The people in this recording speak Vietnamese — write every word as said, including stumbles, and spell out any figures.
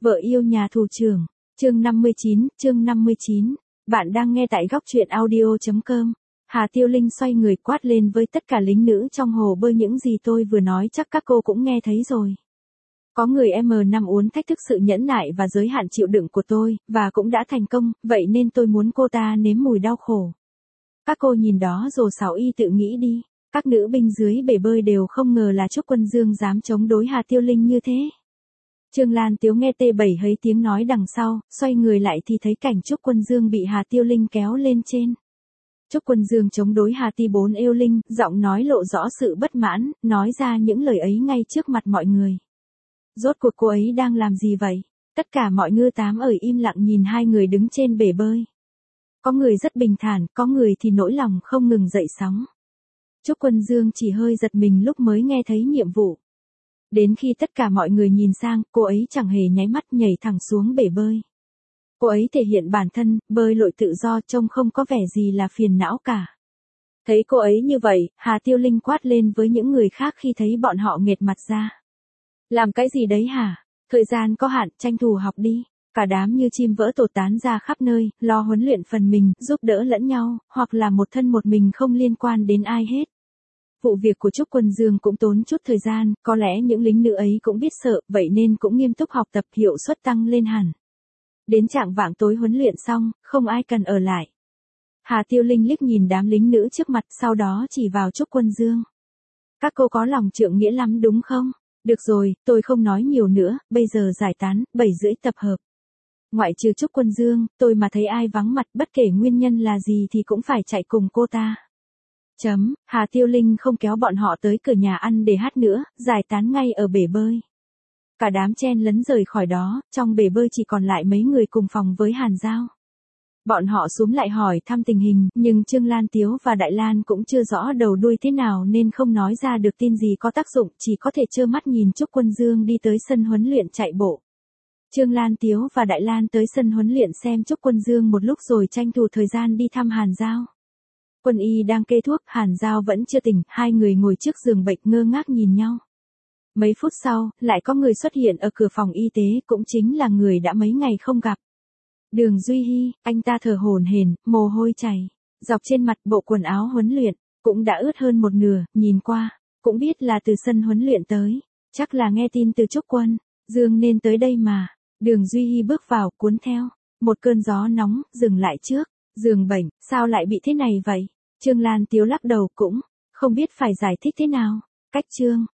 Vợ yêu nhà thủ trưởng, chương năm mươi chín, chương năm mươi chín. Bạn đang nghe tại góc truyện audio chấm com. Hà Tiêu Linh xoay người quát lên với tất cả lính nữ trong hồ bơi, những gì tôi vừa nói chắc các cô cũng nghe thấy rồi. Có người M năm uốn thách thức sự nhẫn nại và giới hạn chịu đựng của tôi, và cũng đã thành công, vậy nên tôi muốn cô ta nếm mùi đau khổ. Các cô nhìn đó rồi Sáu Y tự nghĩ đi, các nữ binh dưới bể bơi đều không ngờ là Trúc Quân Dương dám chống đối Hà Tiêu Linh như thế. Trương Lan Tiếu nghe T bảy hấy tiếng nói đằng sau, xoay người lại thì thấy cảnh Trúc Quân Dương bị Hà Tiêu Linh kéo lên trên. Trúc Quân Dương chống đối Hà Ti bốn yêu linh, giọng nói lộ rõ sự bất mãn, nói ra những lời ấy ngay trước mặt mọi người. Rốt cuộc cô ấy đang làm gì vậy? Tất cả mọi ngư tám ở im lặng nhìn hai người đứng trên bể bơi. Có người rất bình thản, có người thì nỗi lòng không ngừng dậy sóng. Trúc Quân Dương chỉ hơi giật mình lúc mới nghe thấy nhiệm vụ. Đến khi tất cả mọi người nhìn sang, cô ấy chẳng hề nháy mắt nhảy thẳng xuống bể bơi. Cô ấy thể hiện bản thân, bơi lội tự do, trông không có vẻ gì là phiền não cả. Thấy cô ấy như vậy, Hà Tiêu Linh quát lên với những người khác khi thấy bọn họ nghệt mặt ra. Làm cái gì đấy hả? Thời gian có hạn, tranh thủ học đi. Cả đám như chim vỡ tổ tán ra khắp nơi, lo huấn luyện phần mình, giúp đỡ lẫn nhau, hoặc là một thân một mình không liên quan đến ai hết. Vụ việc của Trúc Quân Dương cũng tốn chút thời gian, có lẽ những lính nữ ấy cũng biết sợ, vậy nên cũng nghiêm túc học tập, hiệu suất tăng lên hẳn. Đến chạng vạng tối huấn luyện xong, không ai cần ở lại. Hà Tiêu Linh liếc nhìn đám lính nữ trước mặt, sau đó chỉ vào Trúc Quân Dương. Các cô có lòng trượng nghĩa lắm đúng không? Được rồi, tôi không nói nhiều nữa, bây giờ giải tán, bảy rưỡi tập hợp. Ngoại trừ Trúc Quân Dương, tôi mà thấy ai vắng mặt bất kể nguyên nhân là gì thì cũng phải chạy cùng cô ta. Chấm, Hà Tiêu Linh không kéo bọn họ tới cửa nhà ăn để hát nữa, giải tán ngay ở bể bơi. Cả đám chen lấn rời khỏi đó, trong bể bơi chỉ còn lại mấy người cùng phòng với Hàn Giao. Bọn họ xúm lại hỏi thăm tình hình, nhưng Trương Lan Tiếu và Đại Lan cũng chưa rõ đầu đuôi thế nào nên không nói ra được tin gì có tác dụng, chỉ có thể trơ mắt nhìn Trúc Quân Dương đi tới sân huấn luyện chạy bộ. Trương Lan Tiếu và Đại Lan tới sân huấn luyện xem Trúc Quân Dương một lúc rồi tranh thủ thời gian đi thăm Hàn Giao. Quân y đang kê thuốc, Hàn Giao vẫn chưa tỉnh, hai người ngồi trước giường bệnh ngơ ngác nhìn nhau. Mấy phút sau, lại có người xuất hiện ở cửa phòng y tế, cũng chính là người đã mấy ngày không gặp. Đường Duy Hy, anh ta thở hổn hển, mồ hôi chảy, dọc trên mặt bộ quần áo huấn luyện, cũng đã ướt hơn một nửa, nhìn qua, cũng biết là từ sân huấn luyện tới, chắc là nghe tin từ Trúc Quân Dương nên tới đây mà. Đường Duy Hy bước vào, cuốn theo một cơn gió nóng, dừng lại trước giường bệnh, sao lại bị thế này vậy? Trương Lan Tiếu lắc đầu cũng không biết phải giải thích thế nào. Cách Trương